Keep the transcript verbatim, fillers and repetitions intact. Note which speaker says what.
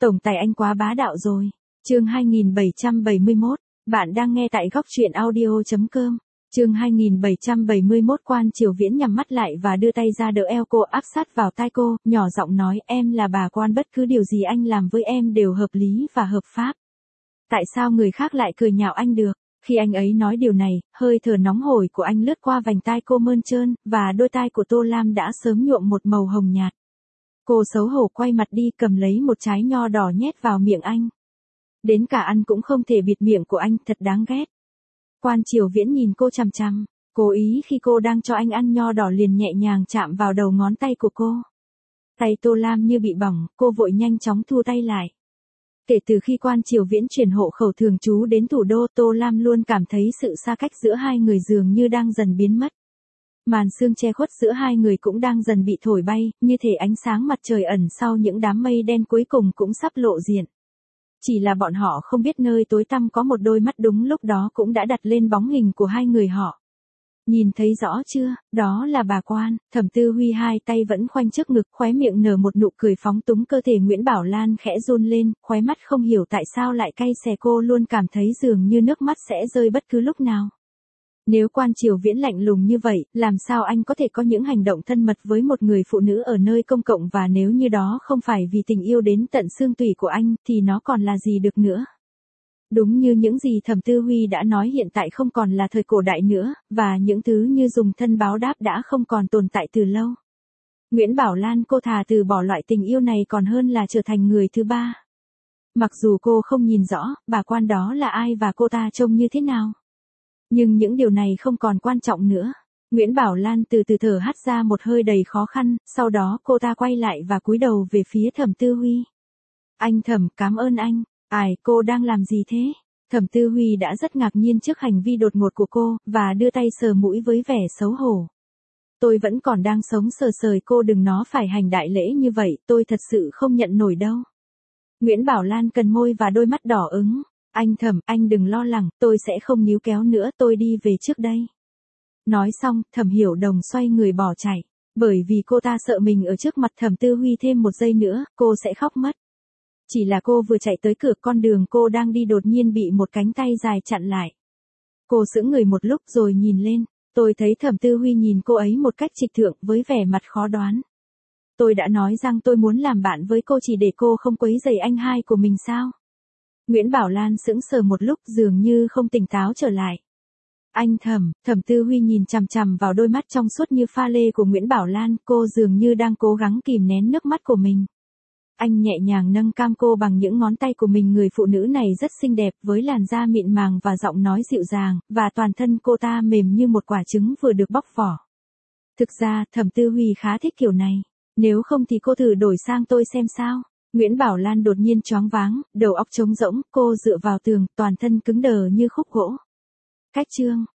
Speaker 1: Tổng tài anh quá bá đạo rồi. Chương hai nghìn bảy trăm bảy mươi mốt, bạn đang nghe tại góc truyện audio chấm com. Chương hai nghìn bảy trăm bảy mươi mốt. Quan Triều Viễn nhắm mắt lại và đưa tay ra đỡ eo cô, áp sát vào tai cô, nhỏ giọng nói, em là bà Quan, bất cứ điều gì anh làm với em đều hợp lý và hợp pháp. Tại sao người khác lại cười nhạo anh được? Khi anh ấy nói điều này, hơi thở nóng hổi của anh lướt qua vành tai cô mơn trơn, và đôi tai của Tô Lam đã sớm nhuộm một màu hồng nhạt. Cô xấu hổ quay mặt đi, cầm lấy một trái nho đỏ nhét vào miệng anh. Đến cả ăn cũng không thể bịt miệng của anh, thật đáng ghét. Quan Triều Viễn nhìn cô chằm chằm, cố ý khi cô đang cho anh ăn nho đỏ liền nhẹ nhàng chạm vào đầu ngón tay của cô. Tay Tô Lam như bị bỏng, cô vội nhanh chóng thu tay lại. Kể từ khi Quan Triều Viễn chuyển hộ khẩu thường trú đến thủ đô, Tô Lam luôn cảm thấy sự xa cách giữa hai người dường như đang dần biến mất. Màn sương che khuất giữa hai người cũng đang dần bị thổi bay, như thể ánh sáng mặt trời ẩn sau những đám mây đen cuối cùng cũng sắp lộ diện. Chỉ là bọn họ không biết nơi tối tăm có một đôi mắt đúng lúc đó cũng đã đặt lên bóng hình của hai người họ. Nhìn thấy rõ chưa, đó là bà Quan. Thẩm Tư Huy hai tay vẫn khoanh trước ngực, khóe miệng nở một nụ cười phóng túng. Cơ thể Nguyễn Bảo Lan khẽ run lên, khóe mắt không hiểu tại sao lại cay xè, cô luôn cảm thấy dường như nước mắt sẽ rơi bất cứ lúc nào. Nếu Quan Triều Viễn lạnh lùng như vậy, làm sao anh có thể có những hành động thân mật với một người phụ nữ ở nơi công cộng, và nếu như đó không phải vì tình yêu đến tận xương tủy của anh, thì nó còn là gì được nữa? Đúng như những gì Thẩm Tư Huy đã nói, hiện tại không còn là thời cổ đại nữa, và những thứ như dùng thân báo đáp đã không còn tồn tại từ lâu. Nguyễn Bảo Lan, cô thà từ bỏ loại tình yêu này còn hơn là trở thành người thứ ba. Mặc dù cô không nhìn rõ, bà Quan đó là ai và cô ta trông như thế nào. Nhưng những điều này không còn quan trọng nữa. Nguyễn Bảo Lan từ từ thở hắt ra một hơi đầy khó khăn, sau đó cô ta quay lại và cúi đầu về phía Thẩm Tư Huy. Anh Thẩm, cảm ơn anh. Ai, cô đang làm gì thế? Thẩm Tư Huy đã rất ngạc nhiên trước hành vi đột ngột của cô, và đưa tay sờ mũi với vẻ xấu hổ. Tôi vẫn còn đang sống, sờ sời, cô đừng nó phải hành đại lễ như vậy, tôi thật sự không nhận nổi đâu. Nguyễn Bảo Lan cần môi và đôi mắt đỏ ửng. Anh Thẩm, anh đừng lo lắng, tôi sẽ không níu kéo nữa, tôi đi về trước đây. Nói xong, Thẩm Hiểu Đồng xoay người bỏ chạy, bởi vì cô ta sợ mình ở trước mặt Thẩm Tư Huy thêm một giây nữa, cô sẽ khóc mất. Chỉ là cô vừa chạy tới cửa, con đường cô đang đi đột nhiên bị một cánh tay dài chặn lại. Cô sững người một lúc rồi nhìn lên, tôi thấy Thẩm Tư Huy nhìn cô ấy một cách trịch thượng với vẻ mặt khó đoán. Tôi đã nói rằng tôi muốn làm bạn với cô chỉ để cô không quấy rầy anh hai của mình sao? Nguyễn Bảo Lan sững sờ một lúc, dường như không tỉnh táo trở lại. Anh Thẩm, Thẩm Tư Huy nhìn chằm chằm vào đôi mắt trong suốt như pha lê của Nguyễn Bảo Lan, cô dường như đang cố gắng kìm nén nước mắt của mình. Anh nhẹ nhàng nâng cam cô bằng những ngón tay của mình, người phụ nữ này rất xinh đẹp, với làn da mịn màng và giọng nói dịu dàng, và toàn thân cô ta mềm như một quả trứng vừa được bóc vỏ. Thực ra, Thẩm Tư Huy khá thích kiểu này. Nếu không thì cô thử đổi sang tôi xem sao. Nguyễn Bảo Lan đột nhiên choáng váng, đầu óc trống rỗng, cô dựa vào tường, toàn thân cứng đờ như khúc gỗ. Cách chương